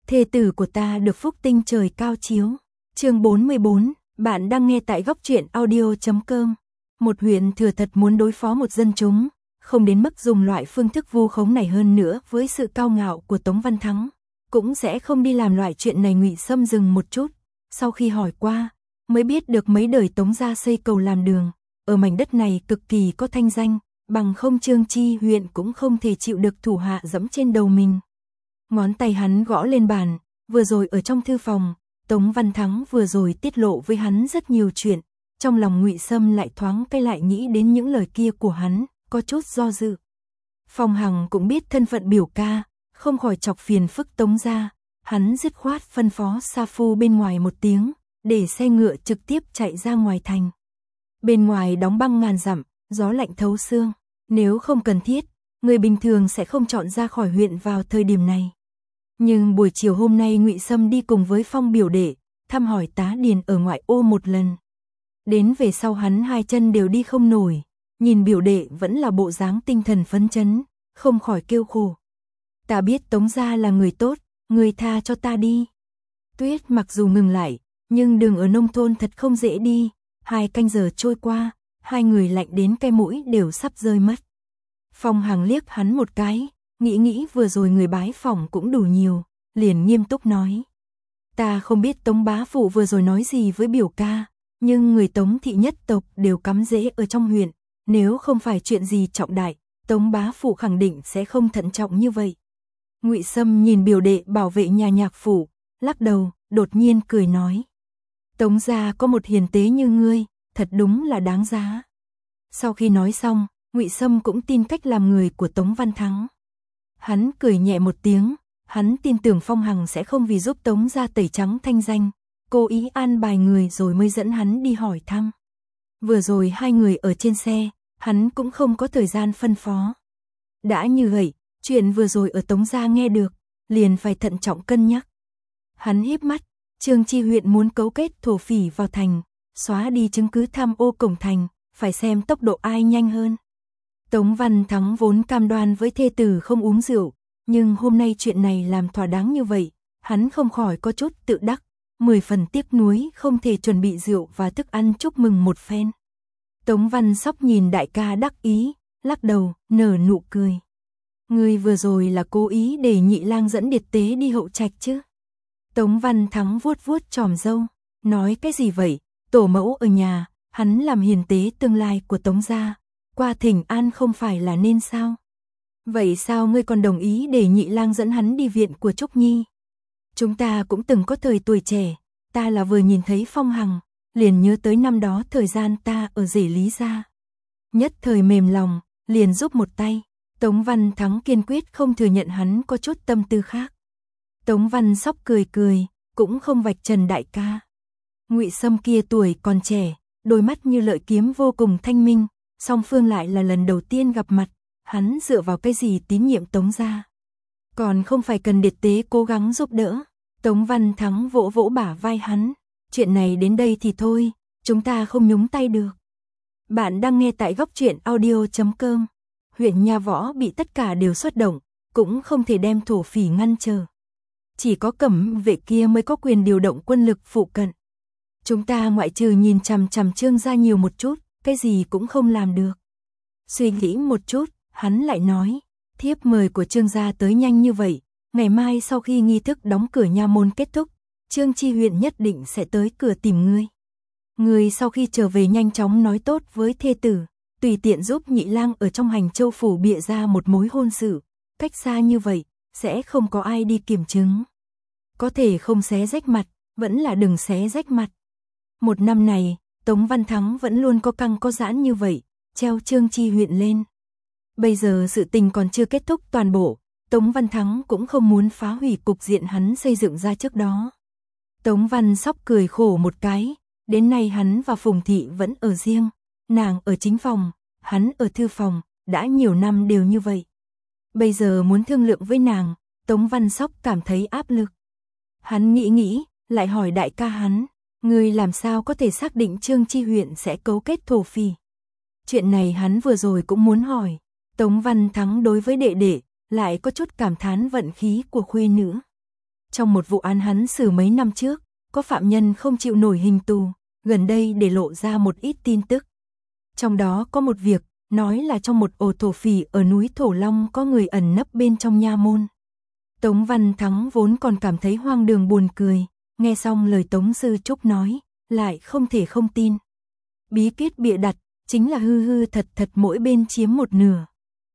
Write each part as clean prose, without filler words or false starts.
thê tử của ta được phúc tinh trời cao chiếu. Chương 44, bạn đang nghe tại góc truyện audio.com. Một huyện thừa thật muốn đối phó một dân chúng, không đến mức dùng loại phương thức vu khống này, hơn nữa với sự cao ngạo của Tống Văn Thắng, cũng sẽ không đi làm loại chuyện này. Ngụy Sâm dừng một chút, sau khi hỏi qua, mới biết được mấy đời Tống gia xây cầu làm đường, ở mảnh đất này cực kỳ có thanh danh, bằng không Trương Chi huyện cũng không thể chịu được thủ hạ dẫm trên đầu mình. Ngón tay hắn gõ lên bàn, vừa rồi ở trong thư phòng, Tống Văn Thắng vừa rồi tiết lộ với hắn rất nhiều chuyện, trong lòng Ngụy Sâm lại thoáng cái lại nghĩ đến những lời kia của hắn, có chút do dự. Phong Hằng cũng biết thân phận biểu ca, không khỏi chọc phiền phức Tống gia, hắn dứt khoát phân phó sa phu bên ngoài một tiếng, để xe ngựa trực tiếp chạy ra ngoài thành. Bên ngoài đóng băng ngàn dặm, gió lạnh thấu xương, nếu không cần thiết, người bình thường sẽ không chọn ra khỏi huyện vào thời điểm này. Nhưng buổi chiều hôm nay Ngụy Sâm đi cùng với Phong biểu đệ, thăm hỏi tá điền ở ngoại ô một lần. Đến về sau hắn hai chân đều đi không nổi, nhìn biểu đệ vẫn là bộ dáng tinh thần phấn chấn, không khỏi kêu khổ. Ta biết Tống gia là người tốt, người tha cho ta đi. Tuyết mặc dù ngừng lại, nhưng đường ở nông thôn thật không dễ đi, 2 canh giờ trôi qua, hai người lạnh đến cái mũi đều sắp rơi mất. Phong Hằng liếc hắn một cái, nghĩ vừa rồi người bái phỏng cũng đủ nhiều, liền nghiêm túc nói. Ta không biết Tống bá phụ vừa rồi nói gì với biểu ca, nhưng người Tống thị nhất tộc đều cắm rễ ở trong huyện, nếu không phải chuyện gì trọng đại, Tống bá phụ khẳng định sẽ không thận trọng như vậy. Ngụy Sâm nhìn biểu đệ bảo vệ nhà nhạc phủ, lắc đầu, đột nhiên cười nói. Tống gia có một hiền tế như ngươi, thật đúng là đáng giá. Sau khi nói xong, Ngụy Sâm cũng tin cách làm người của Tống Văn Thắng. Hắn cười nhẹ một tiếng, hắn tin tưởng Phong Hằng sẽ không vì giúp Tống gia tẩy trắng thanh danh, cố ý an bài người rồi mới dẫn hắn đi hỏi thăm. Vừa rồi hai người ở trên xe, hắn cũng không có thời gian phân phó. Đã như vậy, chuyện vừa rồi ở Tống gia nghe được, liền phải thận trọng cân nhắc. Hắn híp mắt, Trương Chi huyện muốn cấu kết thổ phỉ vào thành, xóa đi chứng cứ tham ô cổng thành, phải xem tốc độ ai nhanh hơn. Tống Văn Thắng vốn cam đoan với thê tử không uống rượu, nhưng hôm nay chuyện này làm thỏa đáng như vậy, hắn không khỏi có chút tự đắc, 10 phần tiếc nuối không thể chuẩn bị rượu và thức ăn chúc mừng một phen. Tống Văn Sóc nhìn đại ca đắc ý, lắc đầu, nở nụ cười. Ngươi vừa rồi là cố ý để Nhị lang dẫn Điệt tế đi hậu trạch chứ? Tống Văn Thắng vuốt vuốt chòm râu, nói cái gì vậy, tổ mẫu ở nhà, hắn làm hiền tế tương lai của Tống gia, qua thỉnh an không phải là nên sao? Vậy sao ngươi còn đồng ý để Nhị lang dẫn hắn đi viện của Trúc Nhi? Chúng ta cũng từng có thời tuổi trẻ, ta là vừa nhìn thấy Phong Hằng, liền nhớ tới năm đó thời gian ta ở rể Lý gia. Nhất thời mềm lòng, liền giúp một tay. Tống Văn Thắng kiên quyết không thừa nhận hắn có chút tâm tư khác. Tống Văn Sóc cười cười, cũng không vạch trần đại ca. Ngụy Sâm kia tuổi còn trẻ, đôi mắt như lợi kiếm vô cùng thanh minh, song phương lại là lần đầu tiên gặp mặt, hắn dựa vào cái gì tín nhiệm Tống gia? Còn không phải cần Điệt tế cố gắng giúp đỡ. Tống Văn Thắng vỗ vỗ bả vai hắn, chuyện này đến đây thì thôi, chúng ta không nhúng tay được. Bạn đang nghe tại góc truyện audio.com. Huyện Nha Võ bị tất cả đều xuất động, cũng không thể đem thổ phỉ ngăn trở. Chỉ có Cẩm vệ kia mới có quyền điều động quân lực phụ cận. Chúng ta ngoại trừ nhìn chằm chằm Trương gia nhiều một chút, cái gì cũng không làm được. Suy nghĩ một chút, hắn lại nói, thiếp mời của Trương gia tới nhanh như vậy, ngày mai sau khi nghi thức đóng cửa nha môn kết thúc, Trương Chi huyện nhất định sẽ tới cửa tìm ngươi. Ngươi sau khi trở về nhanh chóng nói tốt với thê tử, tùy tiện giúp Nhị lang ở trong Hành Châu phủ bịa ra một mối hôn sự, cách xa như vậy, sẽ không có ai đi kiểm chứng. Có thể không xé rách mặt, vẫn là đừng xé rách mặt. Một năm này, Tống Văn Thắng vẫn luôn có căng có giãn như vậy, treo Trương Chi huyện lên. Bây giờ sự tình còn chưa kết thúc toàn bộ, Tống Văn Thắng cũng không muốn phá hủy cục diện hắn xây dựng ra trước đó. Tống Văn Sóc cười khổ một cái, đến nay hắn và Phùng Thị vẫn ở riêng, nàng ở chính phòng, hắn ở thư phòng, đã nhiều năm đều như vậy. Bây giờ muốn thương lượng với nàng, Tống Văn Sóc cảm thấy áp lực. Hắn nghĩ, lại hỏi đại ca hắn, ngươi làm sao có thể xác định Trương Chi huyện sẽ cấu kết thổ phỉ? Chuyện này hắn vừa rồi cũng muốn hỏi. Tống Văn Thắng đối với đệ đệ, lại có chút cảm thán vận khí của khuê nữ. Trong một vụ án hắn xử mấy năm trước, có phạm nhân không chịu nổi hình tù, gần đây để lộ ra một ít tin tức. Trong đó có một việc, nói là trong một ổ thổ phỉ ở núi Thổ Long có người ẩn nấp bên trong nha môn. Tống Văn Thắng vốn còn cảm thấy hoang đường buồn cười, nghe xong lời Tống Sư Trúc nói, lại không thể không tin. Bí kíp bịa đặt, chính là hư hư thật thật mỗi bên chiếm một nửa.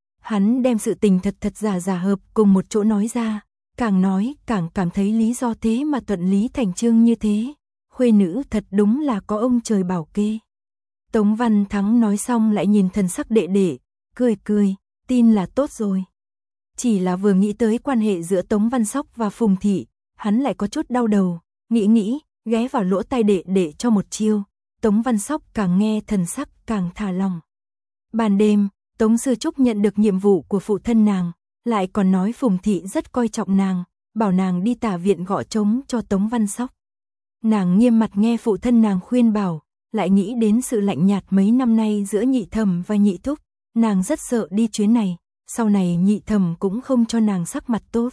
Hắn đem sự tình thật thật giả giả hợp cùng một chỗ nói ra, càng nói càng cảm thấy lý do thế mà thuận lý thành chương như thế. Khuê nữ thật đúng là có ông trời bảo kê. Tống Văn Thắng nói xong lại nhìn thần sắc đệ đệ, cười cười, tin là tốt rồi. Chỉ là vừa nghĩ tới quan hệ giữa Tống Văn Sóc và Phùng Thị, hắn lại có chút đau đầu, nghĩ, ghé vào lỗ tai đệ đệ cho một chiêu. Tống Văn Sóc càng nghe thần sắc càng thả lòng. Ban đêm, Tống Sư Trúc nhận được nhiệm vụ của phụ thân nàng, lại còn nói Phùng Thị rất coi trọng nàng, bảo nàng đi tả viện gõ trống cho Tống Văn Sóc. Nàng nghiêm mặt nghe phụ thân nàng khuyên bảo, lại nghĩ đến sự lạnh nhạt mấy năm nay giữa Nhị Thẩm và Nhị Thúc, nàng rất sợ đi chuyến này, sau này Nhị Thẩm cũng không cho nàng sắc mặt tốt.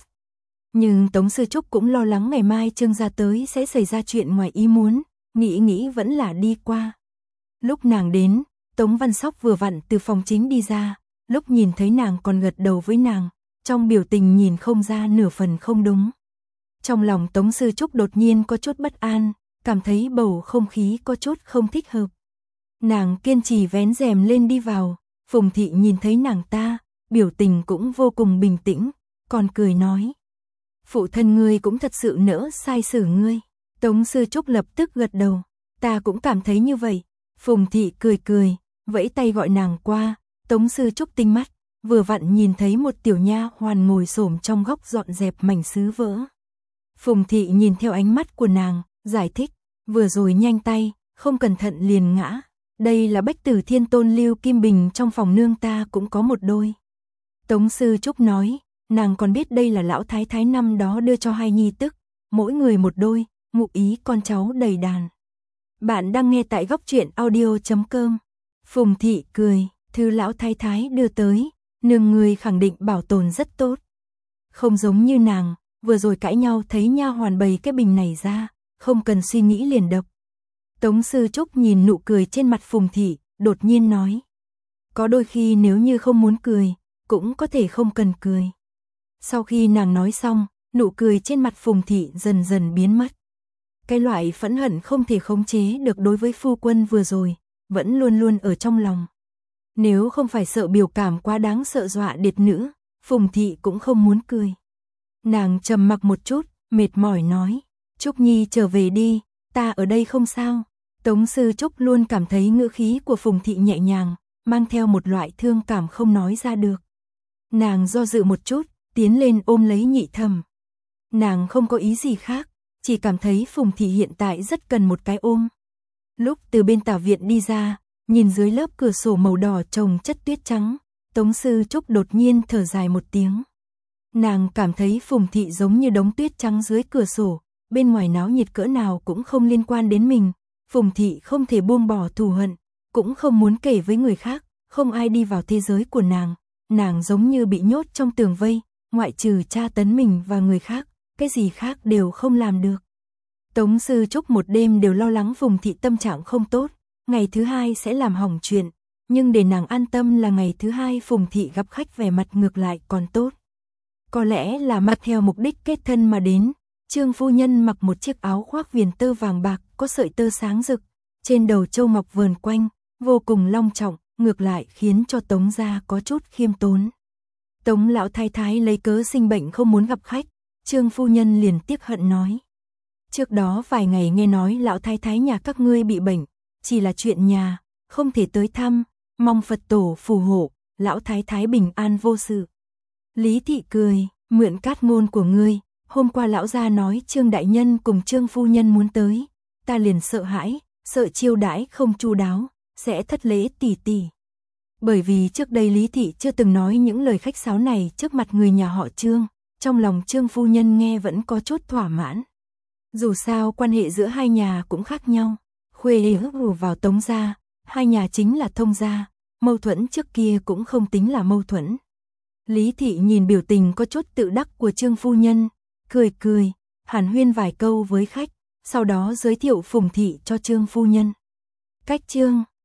Nhưng Tống Sư Trúc cũng lo lắng ngày mai Trương gia tới sẽ xảy ra chuyện ngoài ý muốn, nghĩ vẫn là đi qua. Lúc nàng đến, Tống Văn Sóc vừa vặn từ phòng chính đi ra, lúc nhìn thấy nàng còn gật đầu với nàng, trong biểu tình nhìn không ra nửa phần không đúng. Trong lòng Tống Sư Trúc đột nhiên có chút bất an, cảm thấy bầu không khí có chút không thích hợp. Nàng kiên trì vén rèm lên đi vào, Phùng Thị nhìn thấy nàng ta, biểu tình cũng vô cùng bình tĩnh, còn cười nói. Phụ thân ngươi cũng thật sự nỡ sai xử ngươi. Tống Sư Trúc lập tức gật đầu, ta cũng cảm thấy như vậy. Phùng Thị cười, vẫy tay gọi nàng qua, Tống Sư Trúc tinh mắt, vừa vặn nhìn thấy một tiểu nha hoàn ngồi xổm trong góc dọn dẹp mảnh sứ vỡ. Phùng Thị nhìn theo ánh mắt của nàng, giải thích, vừa rồi nhanh tay, không cẩn thận liền ngã. Đây là Bách Tử Thiên Tôn Lưu Kim Bình trong phòng nương ta cũng có một đôi. Tống Sư Trúc nói, nàng còn biết đây là lão thái thái năm đó đưa cho hai nhi tức, mỗi người một đôi, ngụ ý con cháu đầy đàn. Bạn đang nghe tại góc truyện audio.com. Phùng Thị cười, thư lão thái thái đưa tới, nương người khẳng định bảo tồn rất tốt. Không giống như nàng, vừa rồi cãi nhau thấy nha hoàn bày cái bình này ra, không cần suy nghĩ liền độc. Tống Sư Trúc nhìn nụ cười trên mặt Phùng Thị, đột nhiên nói. Có đôi khi nếu như không muốn cười, cũng có thể không cần cười. Sau khi nàng nói xong, nụ cười trên mặt Phùng Thị dần dần biến mất. Cái loại phẫn hận không thể khống chế được đối với phu quân vừa rồi, vẫn luôn luôn ở trong lòng. Nếu không phải sợ biểu cảm quá đáng sợ dọa điệt nữ, Phùng Thị cũng không muốn cười. Nàng trầm mặc một chút, mệt mỏi nói, Trúc Nhi trở về đi, ta ở đây không sao. Tống Sư Trúc luôn cảm thấy ngữ khí của Phùng Thị nhẹ nhàng, mang theo một loại thương cảm không nói ra được. Nàng do dự một chút, tiến lên ôm lấy Nhị Thẩm. Nàng không có ý gì khác, chỉ cảm thấy Phùng Thị hiện tại rất cần một cái ôm. Lúc từ bên tả viện đi ra, nhìn dưới lớp cửa sổ màu đỏ chồng chất tuyết trắng, Tống Sư Trúc đột nhiên thở dài một tiếng. Nàng cảm thấy Phùng Thị giống như đống tuyết trắng dưới cửa sổ, bên ngoài náo nhiệt cỡ nào cũng không liên quan đến mình. Phùng Thị không thể buông bỏ thù hận, cũng không muốn kể với người khác, không ai đi vào thế giới của nàng. Nàng giống như bị nhốt trong tường vây, ngoại trừ tra tấn mình và người khác, cái gì khác đều không làm được. Tống Sư Trúc một đêm đều lo lắng Phùng Thị tâm trạng không tốt, ngày thứ hai sẽ làm hỏng chuyện, nhưng để nàng an tâm là ngày thứ hai Phùng Thị gặp khách vẻ mặt ngược lại còn tốt. Có lẽ là mặc theo mục đích kết thân mà đến, Trương phu nhân mặc một chiếc áo khoác viền tơ vàng bạc, có sợi tơ sáng rực, trên đầu châu ngọc vờn quanh, vô cùng long trọng, ngược lại khiến cho Tống gia có chút khiêm tốn. Tống lão thái thái lấy cớ sinh bệnh không muốn gặp khách, Trương phu nhân liền tiếc hận nói. Trước đó vài ngày nghe nói lão thái thái nhà các ngươi bị bệnh, chỉ là chuyện nhà, không thể tới thăm, mong Phật tổ phù hộ, lão thái thái bình an vô sự. Lý Thị cười, mượn cát ngôn của ngươi, hôm qua lão gia nói Trương đại nhân cùng Trương phu nhân muốn tới, ta liền sợ hãi, sợ chiêu đãi không chu đáo, sẽ thất lễ tỷ tỷ. Bởi vì trước đây Lý Thị chưa từng nói những lời khách sáo này trước mặt người nhà họ Trương, trong lòng Trương phu nhân nghe vẫn có chút thỏa mãn. Dù sao quan hệ giữa hai nhà cũng khác nhau, Khuê hức vào Tống gia, hai nhà chính là thông gia, mâu thuẫn trước kia cũng không tính là mâu thuẫn. Lý Thị nhìn biểu tình có chút tự đắc của Trương phu nhân, cười, hàn huyên vài câu với khách, sau đó giới thiệu Phùng thị cho Trương phu nhân. Cách Trương